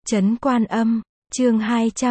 Trấn Quan Âm, chương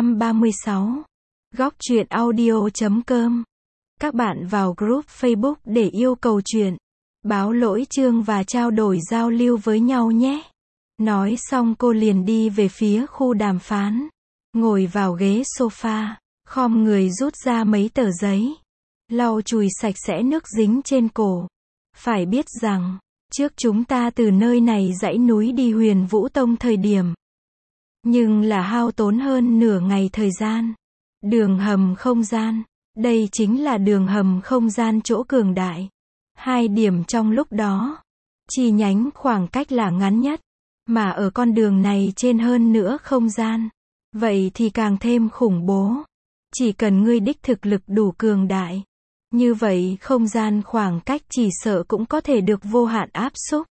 236. Góc truyện audio.com. Các bạn vào group Facebook để yêu cầu truyện, báo lỗi chương và trao đổi giao lưu với nhau nhé. Nói xong cô liền đi về phía khu đàm phán. Ngồi vào ghế sofa, khom người rút ra mấy tờ giấy. Lau chùi sạch sẽ nước dính trên cổ. Phải biết rằng, trước chúng ta từ nơi này dãy núi đi Huyền Vũ Tông thời điểm. Nhưng là hao tốn hơn nửa ngày thời gian. Đường hầm không gian. Đây chính là đường hầm không gian chỗ cường đại. 2 điểm trong lúc đó. Chi nhánh khoảng cách là ngắn nhất. Mà ở con đường này trên hơn nữa không gian. Vậy thì càng thêm khủng bố. Chỉ cần ngươi đích thực lực đủ cường đại. Như vậy không gian khoảng cách chỉ sợ cũng có thể được vô hạn áp xúc.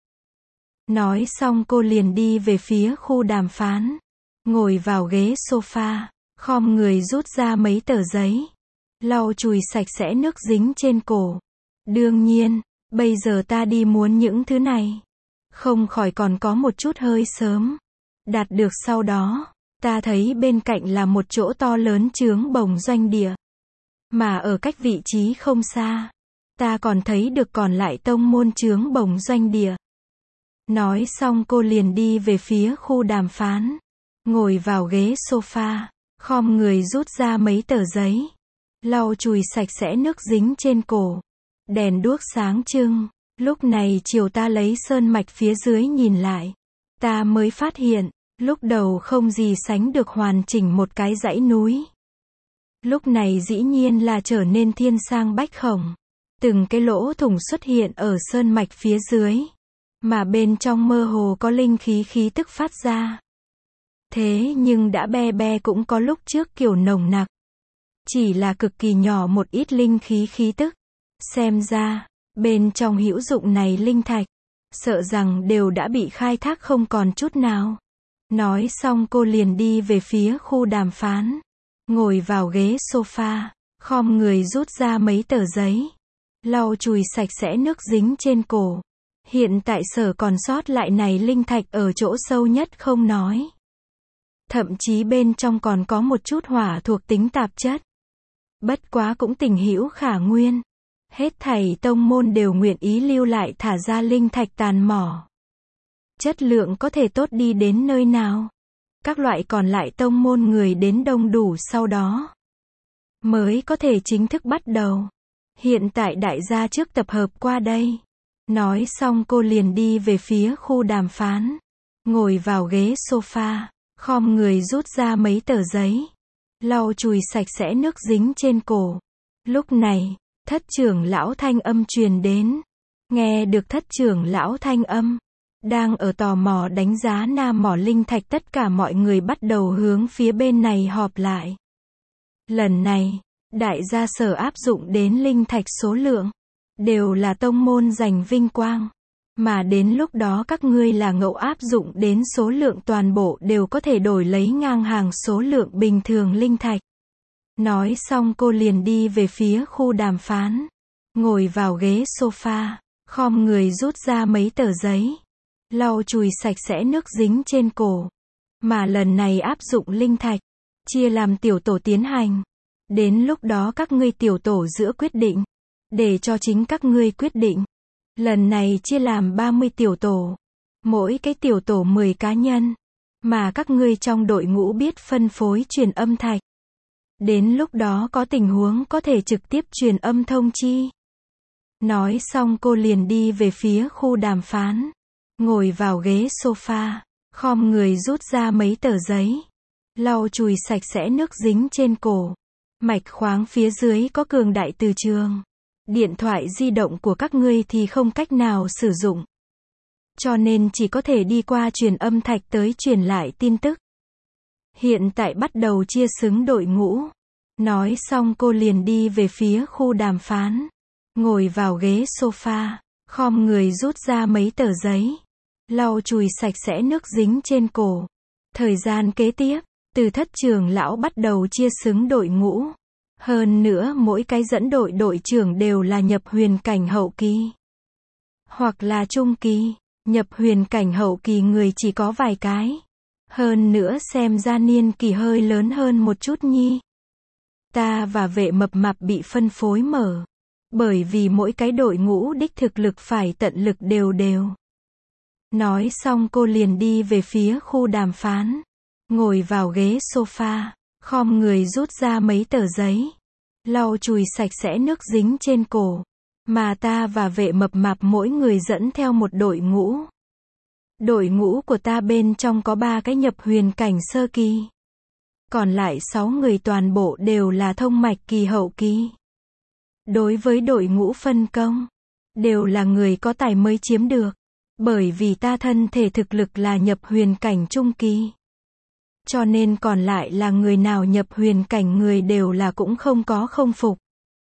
Nói xong cô liền đi về phía khu đàm phán. Ngồi vào ghế sofa, khom người rút ra mấy tờ giấy. Lau chùi sạch sẽ nước dính trên cổ. Đương nhiên, bây giờ ta đi muốn những thứ này. Không khỏi còn có một chút hơi sớm. Đạt được sau đó, ta thấy bên cạnh là một chỗ to lớn chướng bồng doanh địa. Mà ở cách vị trí không xa, ta còn thấy được còn lại tông môn chướng bồng doanh địa. Nói xong cô liền đi về phía khu đàm phán. Ngồi vào ghế sofa, khom người rút ra mấy tờ giấy. Lau chùi sạch sẽ nước dính trên cổ. Đèn đuốc sáng trưng. Lúc này chiều ta lấy sơn mạch phía dưới nhìn lại. Ta mới phát hiện, lúc đầu không gì sánh được hoàn chỉnh một cái dãy núi. Lúc này dĩ nhiên là trở nên thiên sang bách khổng. Từng cái lỗ thủng xuất hiện ở sơn mạch phía dưới. Mà bên trong mơ hồ có linh khí tức phát ra. Thế nhưng đã be cũng có lúc trước kiểu nồng nặc. Chỉ là cực kỳ nhỏ một ít linh khí tức. Xem ra, bên trong hữu dụng này linh thạch, sợ rằng đều đã bị khai thác không còn chút nào. Nói xong cô liền đi về phía khu đàm phán. Ngồi vào ghế sofa, khom người rút ra mấy tờ giấy. Lau chùi sạch sẽ nước dính trên cổ. Hiện tại sở còn sót lại này linh thạch ở chỗ sâu nhất không nói. Thậm chí bên trong còn có một chút hỏa thuộc tính tạp chất. Bất quá cũng tình hữu khả nguyên. Hết thảy tông môn đều nguyện ý lưu lại thả ra linh thạch tàn mỏ. Chất lượng có thể tốt đi đến nơi nào. Các loại còn lại tông môn người đến đông đủ sau đó. Mới có thể chính thức bắt đầu. Hiện tại đại gia trước tập hợp qua đây. Nói xong cô liền đi về phía khu đàm phán. Ngồi vào ghế sofa. Khom người rút ra mấy tờ giấy. Lau chùi sạch sẽ nước dính trên cổ. Lúc này, thất trưởng lão thanh âm truyền đến. Nghe được thất trưởng lão thanh âm. Đang ở tò mò đánh giá nam mỏ linh thạch, tất cả mọi người bắt đầu hướng phía bên này họp lại. Lần này, đại gia sở áp dụng đến linh thạch số lượng. Đều là tông môn giành vinh quang. Mà đến lúc đó các ngươi là ngẫu áp dụng đến số lượng toàn bộ đều có thể đổi lấy ngang hàng số lượng bình thường linh thạch. Nói xong cô liền đi về phía khu đàm phán. Ngồi vào ghế sofa, khom người rút ra mấy tờ giấy. Lau chùi sạch sẽ nước dính trên cổ. Mà lần này áp dụng linh thạch. Chia làm tiểu tổ tiến hành. Đến lúc đó các ngươi tiểu tổ giữa quyết định. Để cho chính các ngươi quyết định. Lần này chia làm 30 tiểu tổ. Mỗi cái tiểu tổ 10 cá nhân. Mà các ngươi trong đội ngũ biết phân phối truyền âm thạch. Đến lúc đó có tình huống có thể trực tiếp truyền âm thông chi. Nói xong cô liền đi về phía khu đàm phán. Ngồi vào ghế sofa. Khom người rút ra mấy tờ giấy. Lau chùi sạch sẽ nước dính trên cổ. Mạch khoáng phía dưới có cường đại từ trường. Điện thoại di động của các ngươi thì không cách nào sử dụng. Cho nên chỉ có thể đi qua truyền âm thạch tới truyền lại tin tức. Hiện tại bắt đầu chia xứng đội ngũ. Nói xong cô liền đi về phía khu đàm phán. Ngồi vào ghế sofa. Khom người rút ra mấy tờ giấy. Lau chùi sạch sẽ nước dính trên cổ. Thời gian kế tiếp, từ thất trưởng lão bắt đầu chia xứng đội ngũ. Hơn nữa mỗi cái dẫn đội trưởng đều là nhập huyền cảnh hậu kỳ. Hoặc là trung kỳ. Nhập huyền cảnh hậu kỳ người chỉ có vài cái. Hơn nữa xem ra niên kỷ hơi lớn hơn một chút nhi. Ta và Vệ Mập Mạp bị phân phối mở. Bởi vì mỗi cái đội ngũ đích thực lực phải tận lực đều đều. Nói xong cô liền đi về phía khu đàm phán. Ngồi vào ghế sofa, khom người rút ra mấy tờ giấy. Lau chùi sạch sẽ nước dính trên cổ. Mà ta và Vệ Mập Mạp mỗi người dẫn theo một đội ngũ. Đội ngũ của ta bên trong có 3 cái nhập huyền cảnh sơ kỳ. Còn lại 6 người toàn bộ đều là thông mạch kỳ hậu kỳ. Đối với đội ngũ phân công, đều là người có tài mới chiếm được. Bởi vì ta thân thể thực lực là nhập huyền cảnh trung kỳ. Cho nên còn lại là người nào nhập huyền cảnh người đều là cũng không có không phục.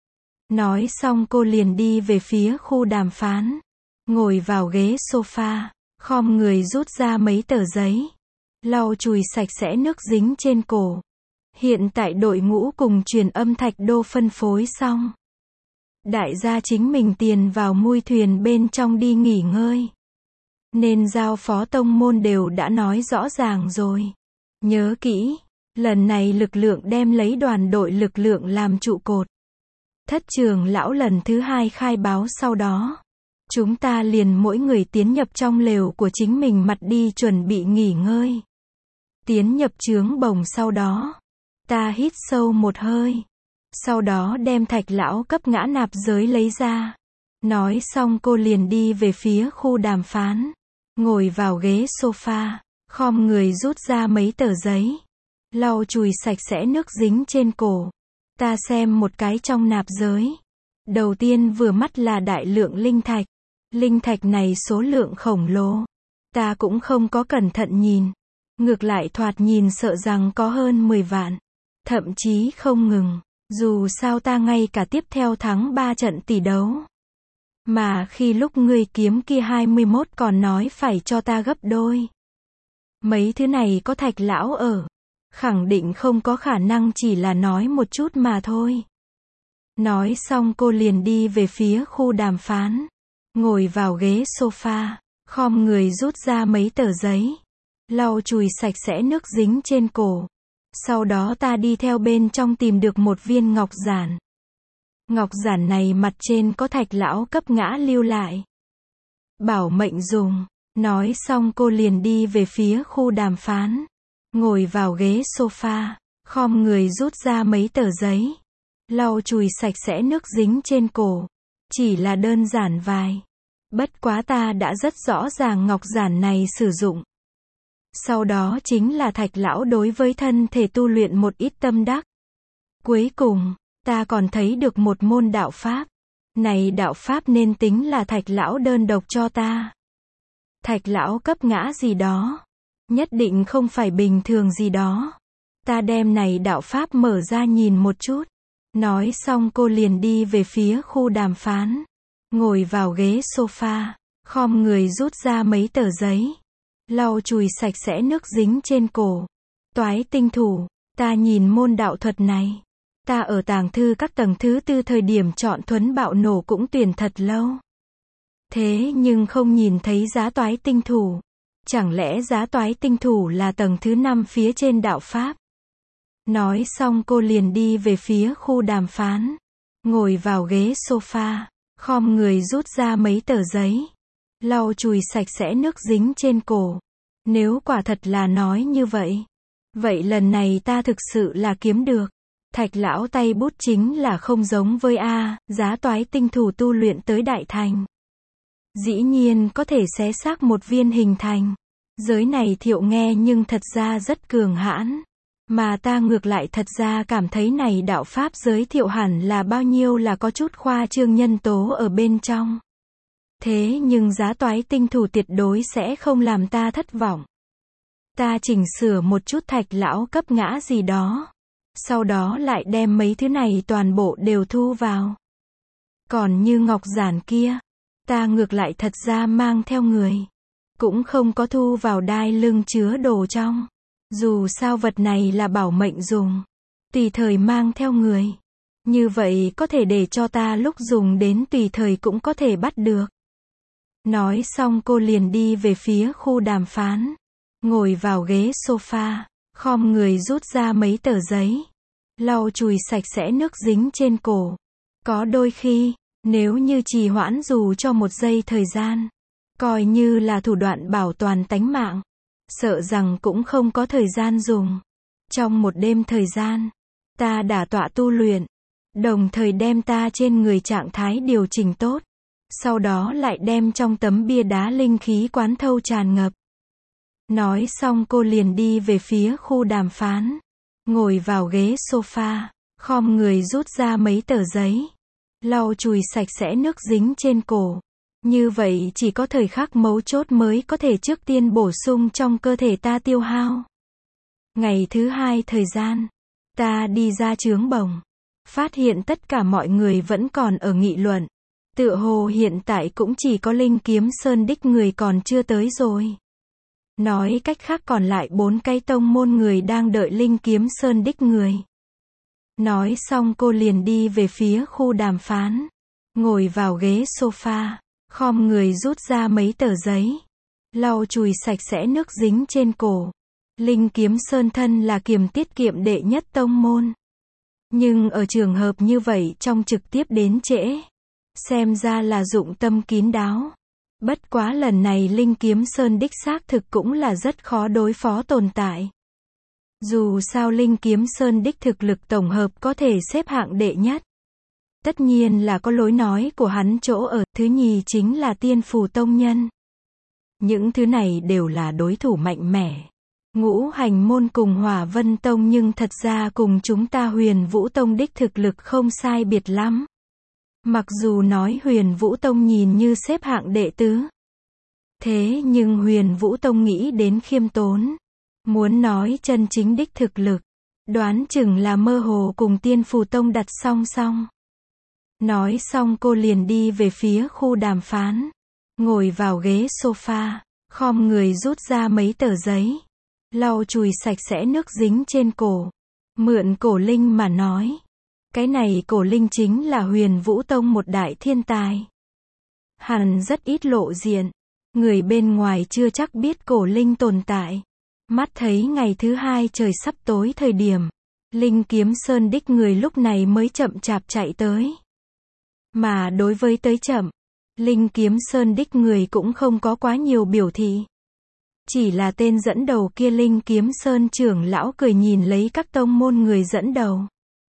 Nói xong cô liền đi về phía khu đàm phán. Ngồi vào ghế sofa, khom người rút ra mấy tờ giấy. Lau chùi sạch sẽ nước dính trên cổ. Hiện tại đội ngũ cùng truyền âm Thạch Đô phân phối xong. Đại gia chính mình tiền vào mui thuyền bên trong đi nghỉ ngơi. Nên giao phó tông môn đều đã nói rõ ràng rồi. Nhớ kỹ, lần này lực lượng đem lấy đoàn đội lực lượng làm trụ cột. Thất trưởng lão lần thứ 2 khai báo sau đó. Chúng ta liền mỗi người tiến nhập trong lều của chính mình mặt đi chuẩn bị nghỉ ngơi. Tiến nhập trướng bồng sau đó. Ta hít sâu một hơi. Sau đó đem Thạch lão cấp ngã nạp giới lấy ra. Nói xong cô liền đi về phía khu đàm phán. Ngồi vào ghế sofa, khom người rút ra mấy tờ giấy. Lau chùi sạch sẽ nước dính trên cổ. Ta xem một cái trong nạp giới. Đầu tiên vừa mắt là đại lượng linh thạch. Linh thạch này số lượng khổng lồ. Ta cũng không có cẩn thận nhìn. Ngược lại thoạt nhìn sợ rằng có hơn 10 vạn. Thậm chí không ngừng. Dù sao ta ngay cả tiếp theo thắng 3 trận tỷ đấu. Mà khi lúc ngươi kiếm kia 21 còn nói phải cho ta gấp đôi. Mấy thứ này có Thạch lão ở. Khẳng định không có khả năng chỉ là nói một chút mà thôi. Nói xong cô liền đi về phía khu đàm phán. Ngồi vào ghế sofa, khom người rút ra mấy tờ giấy. Lau chùi sạch sẽ nước dính trên cổ. Sau đó ta đi theo bên trong tìm được một viên ngọc giản. Ngọc giản này mặt trên có Thạch lão cấp ngã lưu lại. Bảo mệnh dùng. Nói xong cô liền đi về phía khu đàm phán. Ngồi vào ghế sofa, khom người rút ra mấy tờ giấy. Lau chùi sạch sẽ nước dính trên cổ. Chỉ là đơn giản vài. Bất quá ta đã rất rõ ràng ngọc giản này sử dụng. Sau đó chính là Thạch lão đối với thân thể tu luyện một ít tâm đắc. Cuối cùng, ta còn thấy được một môn đạo pháp. Này đạo pháp nên tính là Thạch lão đơn độc cho ta. Thạch lão cấp ngã gì đó. Nhất định không phải bình thường gì đó. Ta đem này đạo pháp mở ra nhìn một chút. Nói xong cô liền đi về phía khu đàm phán. Ngồi vào ghế sofa, khom người rút ra mấy tờ giấy. Lau chùi sạch sẽ nước dính trên cổ. Toái tinh thủ, ta nhìn môn đạo thuật này. Ta ở tàng thư các tầng thứ 4 thời điểm chọn thuấn bạo nổ cũng tuyển thật lâu. Thế nhưng không nhìn thấy giá toái tinh thủ. Chẳng lẽ giá toái tinh thủ là tầng thứ 5 phía trên đạo pháp? Nói xong cô liền đi về phía khu đàm phán. Ngồi vào ghế sofa, khom người rút ra mấy tờ giấy. Lau chùi sạch sẽ nước dính trên cổ. Nếu quả thật là nói như vậy. Vậy lần này ta thực sự là kiếm được. Thạch lão tay bút chính là không giống với giá toái tinh thủ tu luyện tới đại thành. Dĩ nhiên có thể xé xác một viên hình thành. Giới này Thiệu nghe nhưng thật ra rất cường hãn. Mà ta ngược lại thật ra cảm thấy này đạo pháp giới thiệu hẳn là bao nhiêu là có chút khoa trương nhân tố ở bên trong. Thế nhưng giá toái tinh thủ tuyệt đối sẽ không làm ta thất vọng. Ta chỉnh sửa một chút Thạch lão cấp ngã gì đó. Sau đó lại đem mấy thứ này toàn bộ đều thu vào. Còn như ngọc giản kia, ta ngược lại thật ra mang theo người. Cũng không có thu vào đai lưng chứa đồ trong. Dù sao vật này là bảo mệnh dùng. Tùy thời mang theo người. Như vậy có thể để cho ta lúc dùng đến tùy thời cũng có thể bắt được. Nói xong cô liền đi về phía khu đàm phán. ngồi vào ghế sofa, khom người rút ra mấy tờ giấy, lau chùi sạch sẽ nước dính trên cổ. Có đôi khi, nếu như trì hoãn dù cho một giây thời gian, coi như là thủ đoạn bảo toàn tánh mạng, sợ rằng cũng không có thời gian dùng. Trong một đêm thời gian, ta đả tọa tu luyện, đồng thời đem ta trên người trạng thái điều chỉnh tốt, sau đó lại đem trong tấm bia đá linh khí quán thâu tràn ngập. Nói xong cô liền đi về phía khu đàm phán, ngồi vào ghế sofa, khom người rút ra mấy tờ giấy, lau chùi sạch sẽ nước dính trên cổ. Như vậy chỉ có thời khắc mấu chốt mới có thể trước tiên bổ sung trong cơ thể ta tiêu hao. Ngày thứ hai thời gian, ta đi ra chướng bồng, phát hiện tất cả mọi người vẫn còn ở nghị luận. Tựa hồ hiện tại cũng chỉ có Linh Kiếm Sơn đích người còn chưa tới rồi. Nói cách khác còn lại 4 cái tông môn người đang đợi Linh Kiếm Sơn đích người. Nói xong cô liền đi về phía khu đàm phán, ngồi vào ghế sofa, khom người rút ra mấy tờ giấy, lau chùi sạch sẽ nước dính trên cổ. Linh Kiếm Sơn thân là kiềm tiết kiệm đệ nhất tông môn. Nhưng ở trường hợp như vậy trong trực tiếp đến trễ, xem ra là dụng tâm kín đáo. Bất quá lần này Linh Kiếm Sơn đích xác thực cũng là rất khó đối phó tồn tại. Dù sao Linh Kiếm Sơn đích thực lực tổng hợp có thể xếp hạng đệ nhất. Tất nhiên là có lối nói của hắn chỗ ở, thứ nhì chính là Tiên Phù Tông nhân. Những thứ này đều là đối thủ mạnh mẽ. Ngũ Hành Môn cùng Hỏa Vân Tông nhưng thật ra cùng chúng ta Huyền Vũ Tông đích thực lực không sai biệt lắm. Mặc dù nói Huyền Vũ Tông nhìn như xếp hạng đệ tứ. Thế nhưng Huyền Vũ Tông nghĩ đến khiêm tốn. Muốn nói chân chính đích thực lực, đoán chừng là mơ hồ cùng Tiên Phù Tông đặt song song. Nói xong cô liền đi về phía khu đàm phán, ngồi vào ghế sofa, khom người rút ra mấy tờ giấy, lau chùi sạch sẽ nước dính trên cổ. Mượn cổ linh mà nói, cái này cổ linh chính là Huyền Vũ Tông một đại thiên tài. Hắn rất ít lộ diện, người bên ngoài chưa chắc biết cổ linh tồn tại. Mắt thấy ngày thứ hai trời sắp tối thời điểm, Linh Kiếm Sơn đích người lúc này mới chậm chạp chạy tới. Mà đối với tới chậm, Linh Kiếm Sơn đích người cũng không có quá nhiều biểu thị. Chỉ là tên dẫn đầu kia Linh Kiếm Sơn trưởng lão cười nhìn lấy các tông môn người dẫn đầu.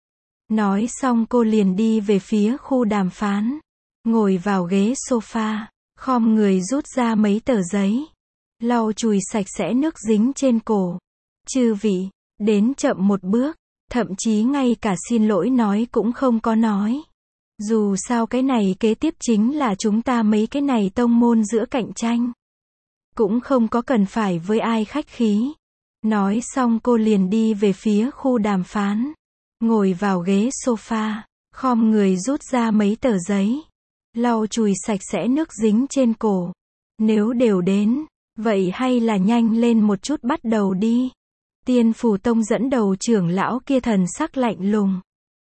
Nói xong cô liền đi về phía khu đàm phán, ngồi vào ghế sofa, khom người rút ra mấy tờ giấy, lau chùi sạch sẽ nước dính trên cổ. Chư vị, đến chậm một bước, thậm chí ngay cả xin lỗi nói cũng không có nói. Dù sao cái này kế tiếp chính là chúng ta mấy cái này tông môn giữa cạnh tranh. Cũng không có cần phải với ai khách khí. Nói xong cô liền đi về phía khu đàm phán, ngồi vào ghế sofa, khom người rút ra mấy tờ giấy, lau chùi sạch sẽ nước dính trên cổ. Nếu đều đến, vậy hay là nhanh lên một chút bắt đầu đi. Tiên Phù Tông dẫn đầu trưởng lão kia thần sắc lạnh lùng.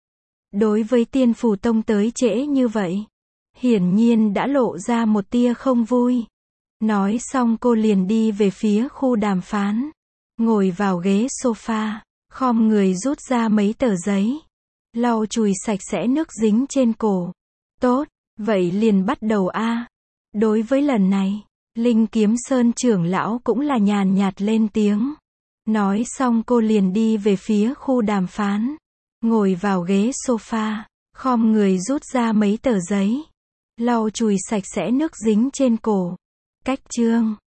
Đối với Tiên Phù Tông tới trễ như vậy, hiển nhiên đã lộ ra một tia không vui. Nói xong cô liền đi về phía khu đàm phán, ngồi vào ghế sofa, khom người rút ra mấy tờ giấy, lau chùi sạch sẽ nước dính trên cổ. Tốt, vậy liền bắt đầu a. Đối với lần này, Linh Kiếm Sơn trưởng lão cũng là nhàn nhạt lên tiếng. Nói xong cô liền đi về phía khu đàm phán, ngồi vào ghế sofa, khom người rút ra mấy tờ giấy, lau chùi sạch sẽ nước dính trên cổ. Cách chương